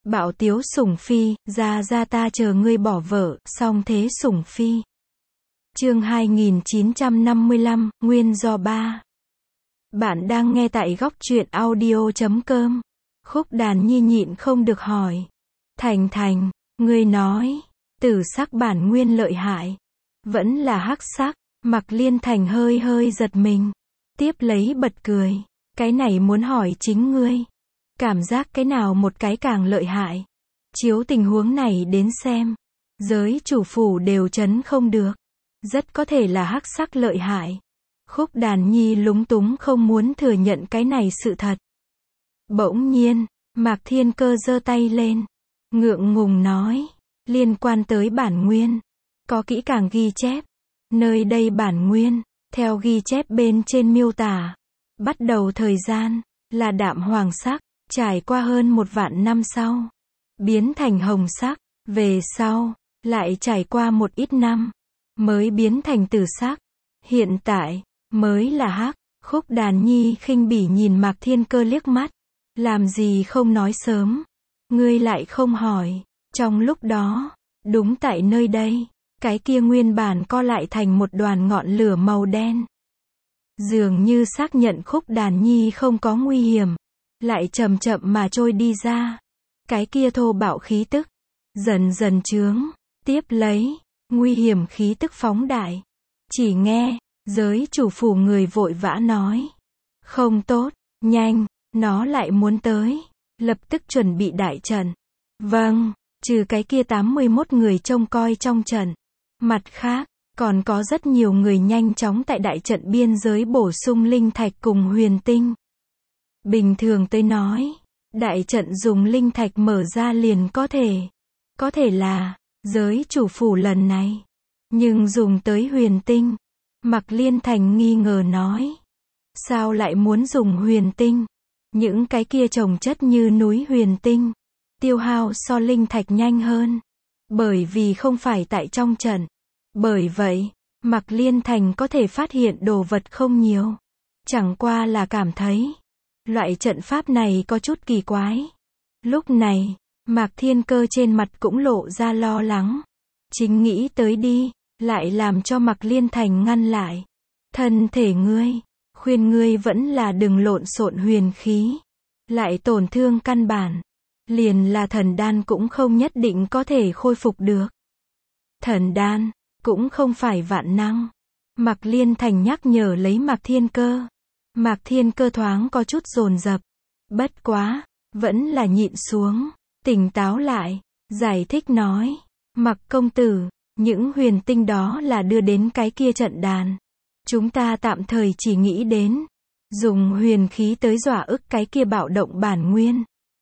Bạo tiếu sủng phi, ra ra ta chờ ngươi bỏ vợ, song thế sủng phi. Chương 2955, nguyên do 3. Bạn đang nghe tại góc truyện audio.com. Khúc Đàn Nhi nhịn không được hỏi. Thành, ngươi nói, tử sắc bản nguyên lợi hại. Vẫn là hắc sắc, Mạc Liên Thành hơi giật mình. Tiếp lấy bật cười. Cái này muốn hỏi chính ngươi. Cảm giác cái nào một cái càng lợi hại. Chiếu tình huống này đến xem. Giới chủ phủ đều trấn không được. Rất có thể là hắc sắc lợi hại. Khúc Đàn Nhi lúng túng không muốn thừa nhận cái này sự thật. Bỗng nhiên, Mạc Thiên Cơ giơ tay lên. Ngượng ngùng nói. Liên quan tới bản nguyên. Có kỹ càng ghi chép. Nơi đây bản nguyên. Theo ghi chép bên trên miêu tả. Bắt đầu thời gian. Là đạm hoàng sắc. Trải qua hơn 1.000 năm sau. Biến thành hồng sắc. Về sau. Lại trải qua một ít năm. Mới biến thành tử sắc. Hiện tại. Mới là hắc. Khúc Đàn Nhi khinh bỉ nhìn Mạc Thiên Cơ liếc mắt. Làm gì không nói sớm. Ngươi lại không hỏi. Trong lúc đó. Đúng tại nơi đây. Cái kia nguyên bản co lại thành một đoàn ngọn lửa màu đen. Dường như xác nhận Khúc Đàn Nhi không có nguy hiểm. Lại chậm chậm mà trôi đi ra. Cái kia thô bạo khí tức. Dần dần chướng. Tiếp lấy. Nguy hiểm khí tức phóng đại. Chỉ nghe. Giới chủ phủ người vội vã nói. Không tốt. Nhanh. Nó lại muốn tới. Lập tức chuẩn bị đại trận. Vâng. Trừ cái kia 81 người trông coi trong trận. Mặt khác. Còn có rất nhiều người nhanh chóng tại đại trận biên giới bổ sung linh thạch cùng huyền tinh. Bình thường tới nói. Đại trận dùng linh thạch mở ra liền có thể. Có thể là. Giới chủ phủ lần này. Nhưng dùng tới huyền tinh. Mạc Liên Thành nghi ngờ nói. Sao lại muốn dùng huyền tinh? Những cái kia chồng chất như núi huyền tinh. Tiêu hao so linh thạch nhanh hơn. Bởi vì không phải tại trong trận. Bởi vậy, Mạc Liên Thành có thể phát hiện đồ vật không nhiều. Chẳng qua là cảm thấy. Loại trận pháp này có chút kỳ quái. Lúc này, Mạc Thiên Cơ trên mặt cũng lộ ra lo lắng. Chính nghĩ tới đi. Lại làm cho Mạc Liên Thành ngăn lại. Thân thể ngươi. Khuyên ngươi vẫn là đừng lộn xộn huyền khí. Lại tổn thương căn bản. Liền là thần đan cũng không nhất định có thể khôi phục được. Thần đan. Cũng không phải vạn năng. Mạc Liên Thành nhắc nhở lấy Mạc Thiên Cơ. Mạc Thiên Cơ thoáng có chút dồn dập. Bất quá. Vẫn là nhịn xuống. Tỉnh táo lại. Giải thích nói. Mạc công tử. Những huyền tinh đó là đưa đến cái kia trận đàn. Chúng ta tạm thời chỉ nghĩ đến. Dùng huyền khí tới dọa ức cái kia bạo động bản nguyên.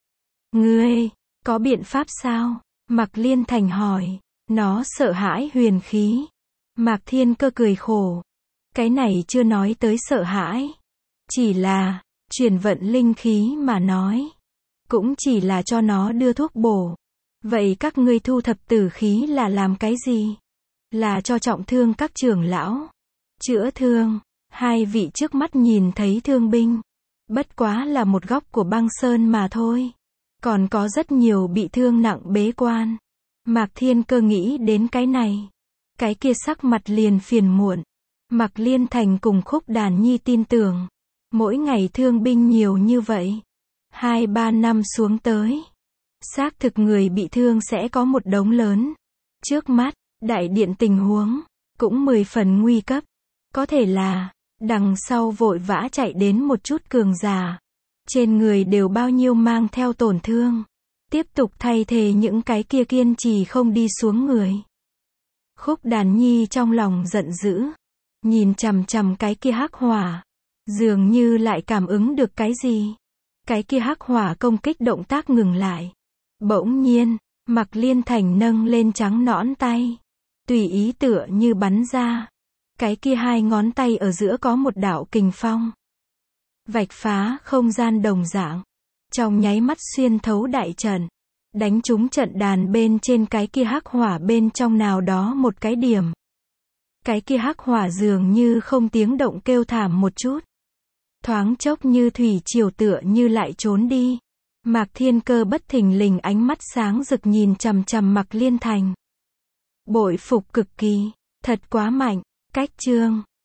Ngươi. Có biện pháp sao? Mạc Liên Thành hỏi. Nó sợ hãi huyền khí. Mạc Thiên Cơ cười khổ. Cái này chưa nói tới sợ hãi. Chỉ là. Truyền vận linh khí mà nói. Cũng chỉ là cho nó đưa thuốc bổ. Vậy các ngươi thu thập tử khí là làm cái gì? Là cho trọng thương các trưởng lão. Chữa thương. Hai vị trước mắt nhìn thấy thương binh. Bất quá là một góc của băng sơn mà thôi. Còn có rất nhiều bị thương nặng bế quan. Mạc Thiên Cơ nghĩ đến cái này. Cái kia sắc mặt liền phiền muộn. Mạc Liên Thành cùng Khúc Đàn Nhi tin tưởng. Mỗi ngày thương binh nhiều như vậy. 2-3 năm xuống tới. Xác thực người bị thương sẽ có một đống lớn. Trước mắt, đại điện tình huống. Cũng 10 phần nguy cấp. Có thể là. Đằng sau vội vã chạy đến một chút cường giả. Trên người đều bao nhiêu mang theo tổn thương. Tiếp tục thay thế những cái kia kiên trì không đi xuống người. Khúc Đàn Nhi trong lòng giận dữ. Nhìn chằm chằm cái kia hắc hỏa. Dường như lại cảm ứng được cái gì. Cái kia hắc hỏa công kích động tác ngừng lại. Bỗng nhiên, Mạc Liên Thành nâng lên trắng nõn tay. Tùy ý tựa như bắn ra. Cái kia hai ngón tay ở giữa có một đạo kình phong. Vạch phá không gian đồng dạng. Trong nháy mắt xuyên thấu đại trận. Đánh trúng trận đàn bên trên cái kia hắc hỏa bên trong nào đó một cái điểm. Cái kia hắc hỏa dường như không tiếng động kêu thảm một chút. Thoáng chốc như thủy triều tựa như lại trốn đi. Mạc Thiên Cơ bất thình lình ánh mắt sáng rực nhìn chằm chằm Mạc Liên Thành. Bội phục cực kỳ, thật quá mạnh, cách chương.